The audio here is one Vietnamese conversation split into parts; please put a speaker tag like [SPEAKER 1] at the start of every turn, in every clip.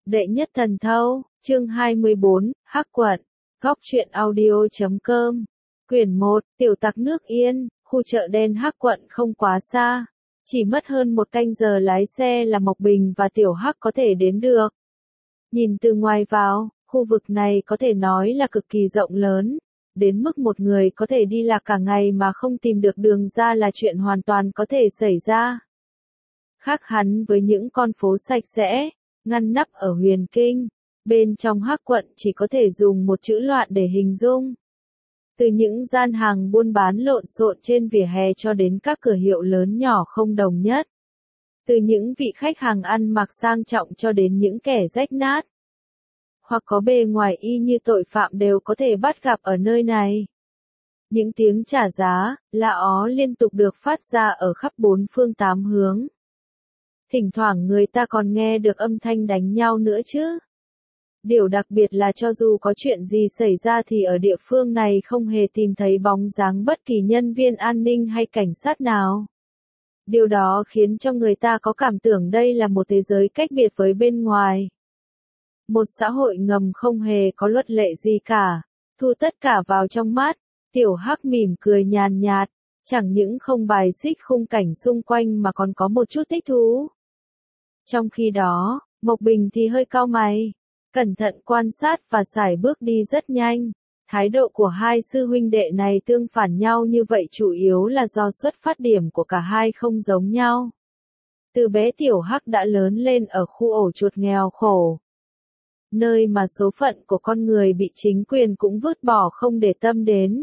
[SPEAKER 1] Đệ nhất thần thâu, chương 24, Hắc quận, góc truyện audio.com, quyển 1, tiểu tặc nước Yên, khu chợ đen Hắc quận không quá xa. Chỉ mất hơn một canh giờ lái xe là Mộc Bình và Tiểu Hắc có thể đến được. Nhìn từ ngoài vào, khu vực này có thể nói là cực kỳ rộng lớn, đến mức một người có thể đi lạc cả ngày mà không tìm được đường ra là chuyện hoàn toàn có thể xảy ra. Khác hẳn với những con phố sạch sẽ, ngăn nắp ở Huyền Kinh, bên trong Hắc quận chỉ có thể dùng một chữ loạn để hình dung. Từ những gian hàng buôn bán lộn xộn trên vỉa hè cho đến các cửa hiệu lớn nhỏ không đồng nhất. Từ những vị khách hàng ăn mặc sang trọng cho đến những kẻ rách nát, hoặc có bề ngoài y như tội phạm đều có thể bắt gặp ở nơi này. Những tiếng trả giá, la ó liên tục được phát ra ở khắp bốn phương tám hướng. Thỉnh thoảng người ta còn nghe được âm thanh đánh nhau nữa chứ. Điều đặc biệt là cho dù có chuyện gì xảy ra thì ở địa phương này không hề tìm thấy bóng dáng bất kỳ nhân viên an ninh hay cảnh sát nào. Điều đó khiến cho người ta có cảm tưởng đây là một thế giới cách biệt với bên ngoài. Một xã hội ngầm không hề có luật lệ gì cả, thu tất cả vào trong mắt. Tiểu Hắc mỉm cười nhàn nhạt, chẳng những không bài xích khung cảnh xung quanh mà còn có một chút thích thú. Trong khi đó, Mộc Bình thì hơi cau mày, cẩn thận quan sát và sải bước đi rất nhanh. Thái độ của hai sư huynh đệ này tương phản nhau như vậy chủ yếu là do xuất phát điểm của cả hai không giống nhau. Từ bé Tiểu Hắc đã lớn lên ở khu ổ chuột nghèo khổ, nơi mà số phận của con người bị chính quyền cũng vứt bỏ không để tâm đến.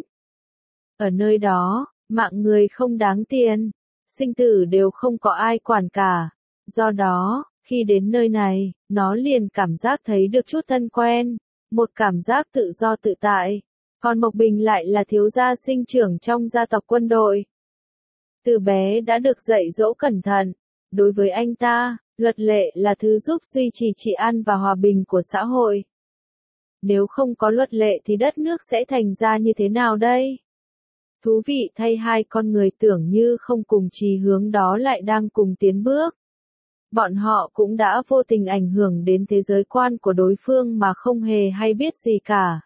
[SPEAKER 1] Ở nơi đó, mạng người không đáng tiền, sinh tử đều không có ai quản cả. Do đó, khi đến nơi này, nó liền cảm giác thấy được chút thân quen, một cảm giác tự do tự tại. Còn Mộc Bình lại là thiếu gia sinh trưởng trong gia tộc quân đội. Từ bé đã được dạy dỗ cẩn thận. Đối với anh ta, luật lệ là thứ giúp duy trì trị an và hòa bình của xã hội. Nếu không có luật lệ thì đất nước sẽ thành ra như thế nào đây? Thú vị thay, hai con người tưởng như không cùng chí hướng đó lại đang cùng tiến bước. Bọn họ cũng đã vô tình ảnh hưởng đến thế giới quan của đối phương mà không hề hay biết gì cả.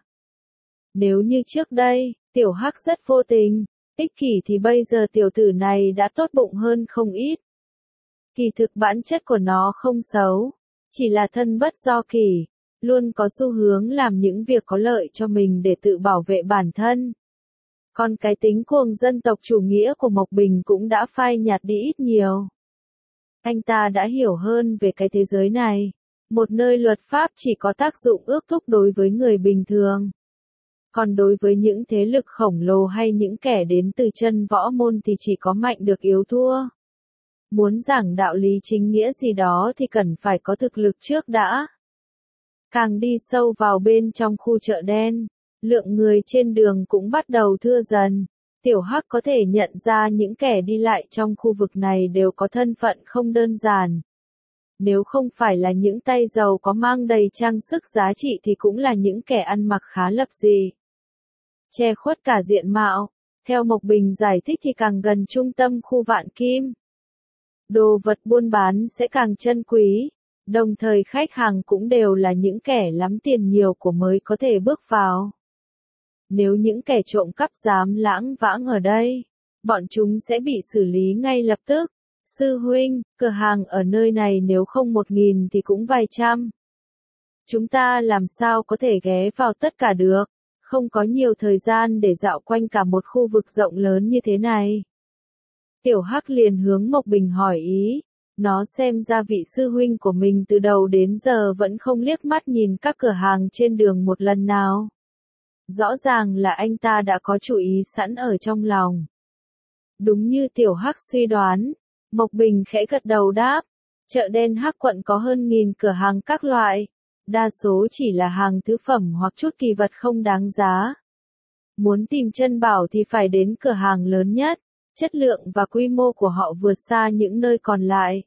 [SPEAKER 1] Nếu như trước đây, Tiểu Hắc rất vô tình, ích kỷ thì bây giờ tiểu tử này đã tốt bụng hơn không ít. Kỳ thực bản chất của nó không xấu, chỉ là thân bất do kỷ, luôn có xu hướng làm những việc có lợi cho mình để tự bảo vệ bản thân. Còn cái tính cuồng dân tộc chủ nghĩa của Mộc Bình cũng đã phai nhạt đi ít nhiều. Anh ta đã hiểu hơn về cái thế giới này, một nơi luật pháp chỉ có tác dụng ước thúc đối với người bình thường. Còn đối với những thế lực khổng lồ hay những kẻ đến từ chân võ môn thì chỉ có mạnh được yếu thua. Muốn giảng đạo lý chính nghĩa gì đó thì cần phải có thực lực trước đã. Càng đi sâu vào bên trong khu chợ đen, lượng người trên đường cũng bắt đầu thưa dần. Tiểu Hắc có thể nhận ra những kẻ đi lại trong khu vực này đều có thân phận không đơn giản. Nếu không phải là những tay giàu có mang đầy trang sức giá trị thì cũng là những kẻ ăn mặc khá lập dị, che khuất cả diện mạo. Theo Mộc Bình giải thích thì càng gần trung tâm khu Vạn Kim, đồ vật buôn bán sẽ càng chân quý, đồng thời khách hàng cũng đều là những kẻ lắm tiền nhiều của mới có thể bước vào. Nếu những kẻ trộm cắp dám lãng vãng ở đây, bọn chúng sẽ bị xử lý ngay lập tức. Sư huynh, cửa hàng ở nơi này nếu không 1.000 thì cũng vài trăm. Chúng ta làm sao có thể ghé vào tất cả được, không có nhiều thời gian để dạo quanh cả một khu vực rộng lớn như thế này. Tiểu Hắc liền hướng Mộc Bình hỏi ý, nó xem ra vị sư huynh của mình từ đầu đến giờ vẫn không liếc mắt nhìn các cửa hàng trên đường một lần nào. Rõ ràng là anh ta đã có chủ ý sẵn ở trong lòng. Đúng như Tiểu Hắc suy đoán, Mộc Bình khẽ gật đầu đáp, chợ đen Hắc quận có hơn 1.000 cửa hàng các loại, đa số chỉ là hàng thứ phẩm hoặc chút kỳ vật không đáng giá. Muốn tìm chân bảo thì phải đến cửa hàng lớn nhất, chất lượng và quy mô của họ vượt xa những nơi còn lại.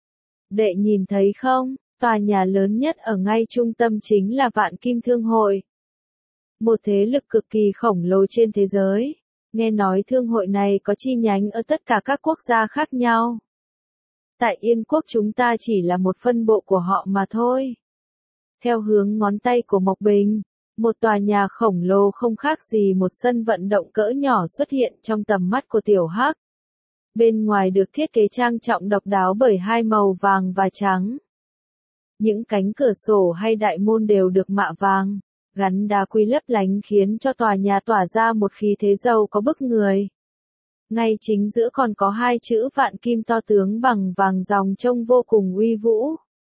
[SPEAKER 1] Đệ nhìn thấy không, tòa nhà lớn nhất ở ngay trung tâm chính là Vạn Kim Thương hội. Một thế lực cực kỳ khổng lồ trên thế giới. Nghe nói thương hội này có chi nhánh ở tất cả các quốc gia khác nhau. Tại Yên quốc chúng ta chỉ là một phân bộ của họ mà thôi. Theo hướng ngón tay của Mộc Bình, một tòa nhà khổng lồ không khác gì một sân vận động cỡ nhỏ xuất hiện trong tầm mắt của Tiểu Hắc. Bên ngoài được thiết kế trang trọng độc đáo bởi hai màu vàng và trắng. Những cánh cửa sổ hay đại môn đều được mạ vàng, gắn đá quý lấp lánh khiến cho tòa nhà tỏa ra một khí thế giàu có bức người. Ngay chính giữa còn có hai chữ vạn kim to tướng bằng vàng ròng trông vô cùng uy vũ.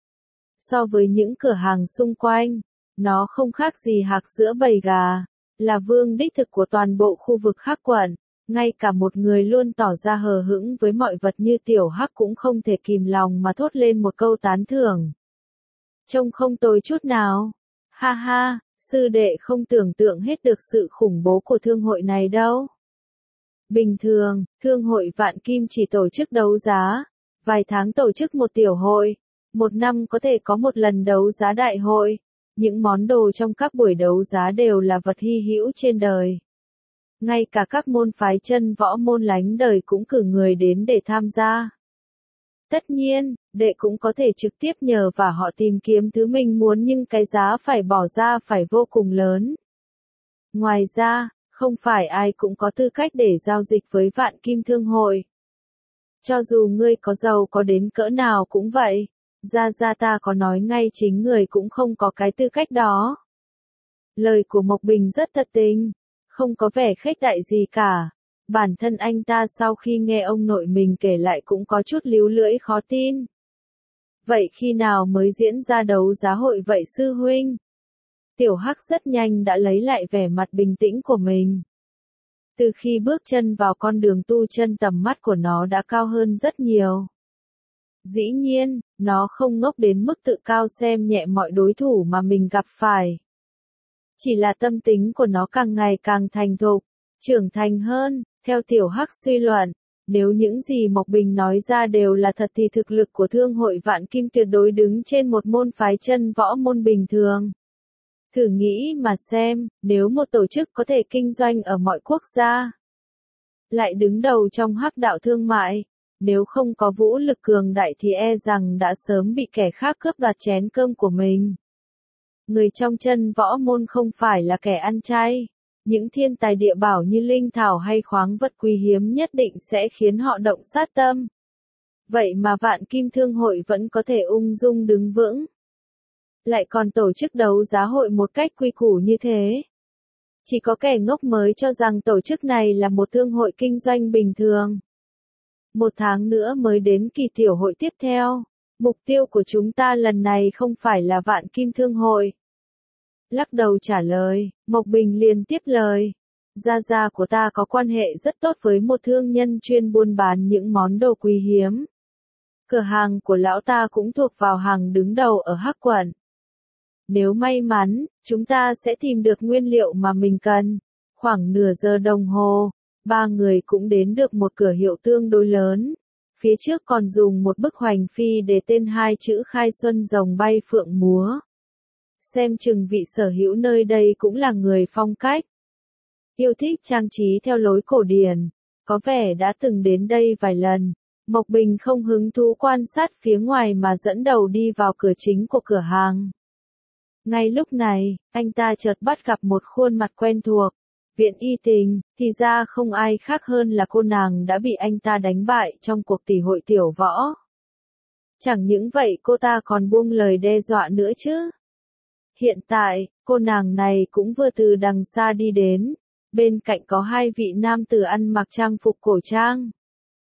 [SPEAKER 1] So với những cửa hàng xung quanh, nó không khác gì hạc giữa bầy gà, là vương đích thực của toàn bộ khu vực Hắc quận. Ngay cả một người luôn tỏ ra hờ hững với mọi vật như Tiểu Hắc cũng không thể kìm lòng mà thốt lên một câu tán thưởng. Trông không tồi chút nào. Ha ha, sư đệ không tưởng tượng hết được sự khủng bố của thương hội này đâu. Bình thường, thương hội Vạn Kim chỉ tổ chức đấu giá, vài tháng tổ chức một tiểu hội, một năm có thể có một lần đấu giá đại hội. Những món đồ trong các buổi đấu giá đều là vật hy hữu trên đời. Ngay cả các môn phái chân võ môn lánh đời cũng cử người đến để tham gia. Tất nhiên, đệ cũng có thể trực tiếp nhờ và họ tìm kiếm thứ mình muốn nhưng cái giá phải bỏ ra phải vô cùng lớn. Ngoài ra, không phải ai cũng có tư cách để giao dịch với Vạn Kim Thương hội. Cho dù ngươi có giàu có đến cỡ nào cũng vậy, ra ta có nói ngay chính người cũng không có cái tư cách đó. Lời của Mộc Bình rất thật tình, không có vẻ khếch đại gì cả. Bản thân anh ta sau khi nghe ông nội mình kể lại cũng có chút líu lưỡi khó tin. Vậy khi nào mới diễn ra đấu giá hội vậy sư huynh? Tiểu Hắc rất nhanh đã lấy lại vẻ mặt bình tĩnh của mình. Từ khi bước chân vào con đường tu chân tầm mắt của nó đã cao hơn rất nhiều. Dĩ nhiên, nó không ngốc đến mức tự cao xem nhẹ mọi đối thủ mà mình gặp phải. Chỉ là tâm tính của nó càng ngày càng thành thục, trưởng thành hơn. Theo Tiểu Hắc suy luận, nếu những gì Mộc Bình nói ra đều là thật thì thực lực của thương hội Vạn Kim tuyệt đối đứng trên một môn phái chân võ môn bình thường. Thử nghĩ mà xem, nếu một tổ chức có thể kinh doanh ở mọi quốc gia, lại đứng đầu trong hắc đạo thương mại, nếu không có vũ lực cường đại thì e rằng đã sớm bị kẻ khác cướp đoạt chén cơm của mình. Người trong chân võ môn không phải là kẻ ăn chay. Những thiên tài địa bảo như linh thảo hay khoáng vật quý hiếm nhất định sẽ khiến họ động sát tâm. Vậy mà Vạn Kim Thương hội vẫn có thể ung dung đứng vững. Lại còn tổ chức đấu giá hội một cách quy củ như thế. Chỉ có kẻ ngốc mới cho rằng tổ chức này là một thương hội kinh doanh bình thường. Một tháng nữa mới đến kỳ tiểu hội tiếp theo. Mục tiêu của chúng ta lần này không phải là Vạn Kim Thương hội. Lắc đầu trả lời, Mộc Bình liền tiếp lời. Gia của ta có quan hệ rất tốt với một thương nhân chuyên buôn bán những món đồ quý hiếm. Cửa hàng của lão ta cũng thuộc vào hàng đứng đầu ở Hắc quận. Nếu may mắn, chúng ta sẽ tìm được nguyên liệu mà mình cần. Khoảng nửa giờ đồng hồ, ba người cũng đến được một cửa hiệu tương đối lớn. Phía trước còn dùng một bức hoành phi để tên hai chữ Khai Xuân rồng bay phượng múa. Xem chừng vị sở hữu nơi đây cũng là người phong cách. Yêu thích trang trí theo lối cổ điển, có vẻ đã từng đến đây vài lần. Mộc Bình không hứng thú quan sát phía ngoài mà dẫn đầu đi vào cửa chính của cửa hàng. Ngay lúc này, anh ta chợt bắt gặp một khuôn mặt quen thuộc. Viện Y Tình, thì ra không ai khác hơn là cô nàng đã bị anh ta đánh bại trong cuộc tỷ hội tiểu võ. Chẳng những vậy cô ta còn buông lời đe dọa nữa chứ. Hiện tại, cô nàng này cũng vừa từ đằng xa đi đến. Bên cạnh có hai vị nam tử ăn mặc trang phục cổ trang.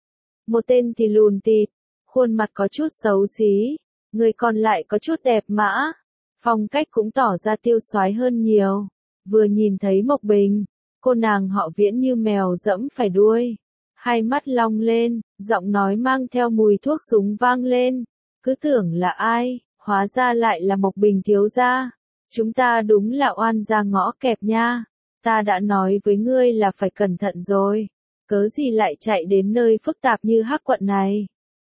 [SPEAKER 1] Một tên thì lùn tịt, khuôn mặt có chút xấu xí, người còn lại có chút đẹp mã. Phong cách cũng tỏ ra tiêu xoái hơn nhiều. Vừa nhìn thấy Mộc Bình, cô nàng họ Viễn như mèo dẫm phải đuôi. Hai mắt long lên, giọng nói mang theo mùi thuốc súng vang lên. Cứ tưởng là ai, hóa ra lại là Mộc Bình thiếu gia. Chúng ta đúng là oan ra ngõ kẹp nha. Ta đã nói với ngươi là phải cẩn thận rồi. Cớ gì lại chạy đến nơi phức tạp như Hắc quận này.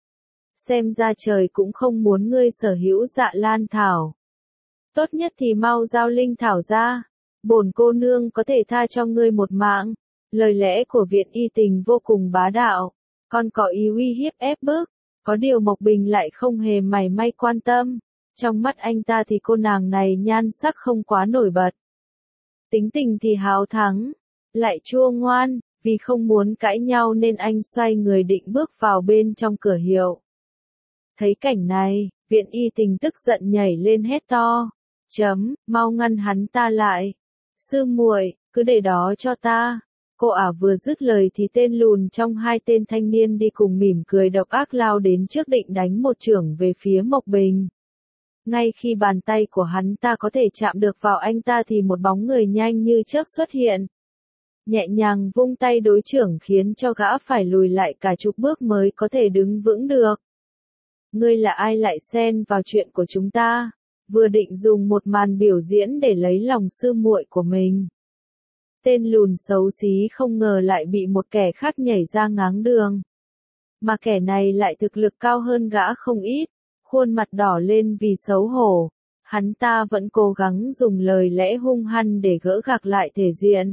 [SPEAKER 1] Xem ra trời cũng không muốn ngươi sở hữu Dạ Lan thảo. Tốt nhất thì mau giao linh thảo ra. Bổn cô nương có thể tha cho ngươi một mạng. Lời lẽ của Viện Y Tình vô cùng bá đạo. Còn có ý uy hiếp ép bức. Có điều Mộc Bình lại không hề mảy may quan tâm. Trong mắt anh ta thì cô nàng này nhan sắc không quá nổi bật. Tính tình thì háo thắng, lại chua ngoan, vì không muốn cãi nhau nên anh xoay người định bước vào bên trong cửa hiệu. Thấy cảnh này, Viện Y Tình tức giận nhảy lên hét to. Mau ngăn hắn ta lại. Sư muội, cứ để đó cho ta. Cô ả vừa dứt lời thì tên lùn trong hai tên thanh niên đi cùng mỉm cười độc ác lao đến trước định đánh một chưởng về phía Mộc Bình. Ngay khi bàn tay của hắn ta có thể chạm được vào anh ta thì một bóng người nhanh như chớp xuất hiện. Nhẹ nhàng vung tay đối chưởng khiến cho gã phải lùi lại cả chục bước mới có thể đứng vững được. Ngươi là ai lại xen vào chuyện của chúng ta? Vừa định dùng một màn biểu diễn để lấy lòng sư muội của mình. Tên lùn xấu xí không ngờ lại bị một kẻ khác nhảy ra ngáng đường. Mà kẻ này lại thực lực cao hơn gã không ít, khuôn mặt đỏ lên vì xấu hổ. Hắn ta vẫn cố gắng dùng lời lẽ hung hăng để gỡ gạc lại thể diện.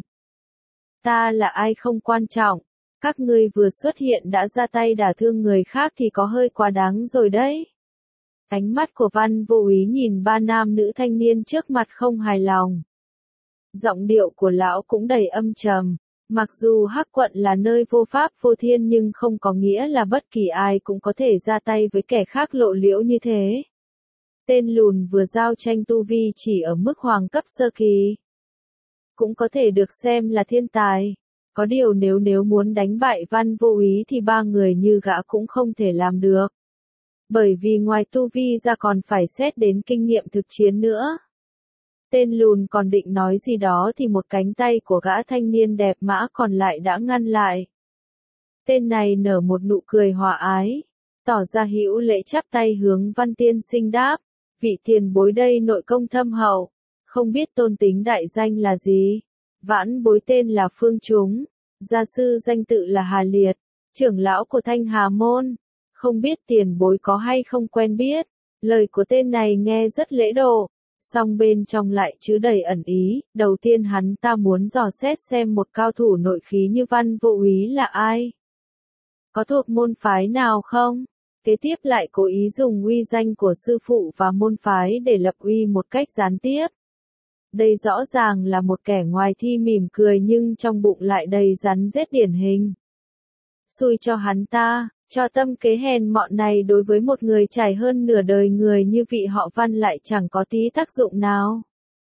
[SPEAKER 1] Ta là ai không quan trọng, các ngươi vừa xuất hiện đã ra tay đả thương người khác thì có hơi quá đáng rồi đấy. Ánh mắt của Văn Vô Úy nhìn ba nam nữ thanh niên trước mặt không hài lòng. Giọng điệu của lão cũng đầy âm trầm. Mặc dù Hắc Quận là nơi vô pháp vô thiên nhưng không có nghĩa là bất kỳ ai cũng có thể ra tay với kẻ khác lộ liễu như thế. Tên lùn vừa giao tranh tu vi chỉ ở mức hoàng cấp sơ kỳ. Cũng có thể được xem là thiên tài. Có điều nếu muốn đánh bại Văn Vô Úy thì ba người như gã cũng không thể làm được. Bởi vì ngoài tu vi ra còn phải xét đến kinh nghiệm thực chiến nữa. Tên lùn còn định nói gì đó thì một cánh tay của gã thanh niên đẹp mã còn lại đã ngăn lại. Tên này nở một nụ cười hòa ái, tỏ ra hữu lễ chắp tay hướng Văn tiên sinh đáp, vị tiền bối đây nội công thâm hậu, không biết tôn tính đại danh là gì. Vãn bối tên là Phương Trúng, gia sư danh tự là Hà Liệt, trưởng lão của Thanh Hà Môn, không biết tiền bối có hay không quen biết. Lời của tên này nghe rất lễ độ, song bên trong lại chứa đầy ẩn ý. Đầu tiên hắn ta muốn dò xét xem một cao thủ nội khí như Văn Vô Úy là ai, có thuộc môn phái nào không. Kế tiếp lại cố ý dùng uy danh của sư phụ và môn phái để lập uy một cách gián tiếp. Đây rõ ràng là một kẻ ngoài thi mỉm cười nhưng trong bụng lại đầy rắn rết điển hình. Xui cho hắn ta, cho tâm kế hèn mọn này đối với một người trải hơn nửa đời người như vị họ Văn lại chẳng có tí tác dụng nào.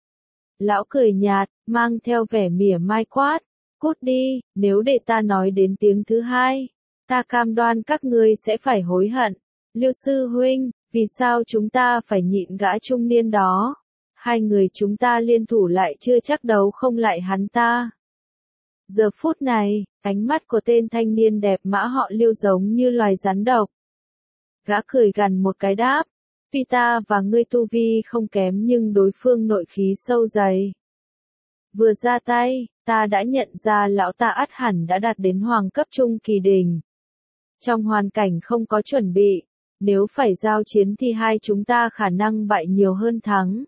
[SPEAKER 1] Lão cười nhạt, mang theo vẻ mỉa mai quát, cút đi, nếu để ta nói đến tiếng thứ hai, ta cam đoan các ngươi sẽ phải hối hận. Lưu sư huynh, vì sao chúng ta phải nhịn gã trung niên đó? Hai người chúng ta liên thủ lại chưa chắc đấu không lại hắn ta. Giờ phút này, ánh mắt của tên thanh niên đẹp mã họ Lưu giống như loài rắn độc. Gã cười gằn một cái đáp, tuy ta và ngươi tu vi không kém nhưng đối phương nội khí sâu dày. Vừa ra tay, ta đã nhận ra lão ta ắt hẳn đã đạt đến hoàng cấp trung kỳ đỉnh. Trong hoàn cảnh không có chuẩn bị, nếu phải giao chiến thì hai chúng ta khả năng bại nhiều hơn thắng.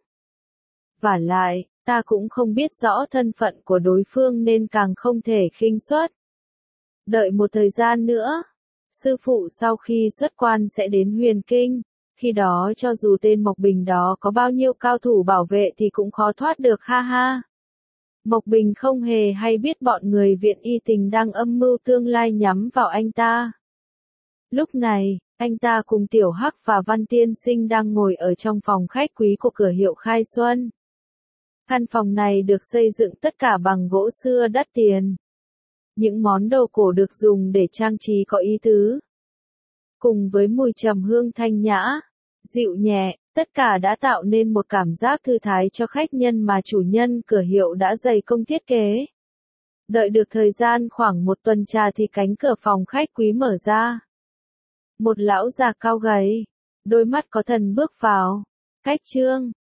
[SPEAKER 1] Vả lại, ta cũng không biết rõ thân phận của đối phương nên càng không thể khinh suất. Đợi một thời gian nữa, sư phụ sau khi xuất quan sẽ đến Huyền Kinh, khi đó cho dù tên Mộc Bình đó có bao nhiêu cao thủ bảo vệ thì cũng khó thoát được ha ha. Mộc Bình không hề hay biết bọn người Viện Y Tình đang âm mưu tương lai nhắm vào anh ta. Lúc này, anh ta cùng Tiểu Hắc và Văn tiên sinh đang ngồi ở trong phòng khách quý của cửa hiệu Khai Xuân. Căn phòng này được xây dựng tất cả bằng gỗ xưa đắt tiền. Những món đồ cổ được dùng để trang trí có ý tứ. Cùng với mùi trầm hương thanh nhã, dịu nhẹ, tất cả đã tạo nên một cảm giác thư thái cho khách nhân mà chủ nhân cửa hiệu đã dày công thiết kế. Đợi được thời gian khoảng một tuần trà thì cánh cửa phòng khách quý mở ra. Một lão già cao gầy, đôi mắt có thần bước vào. Cách Trương,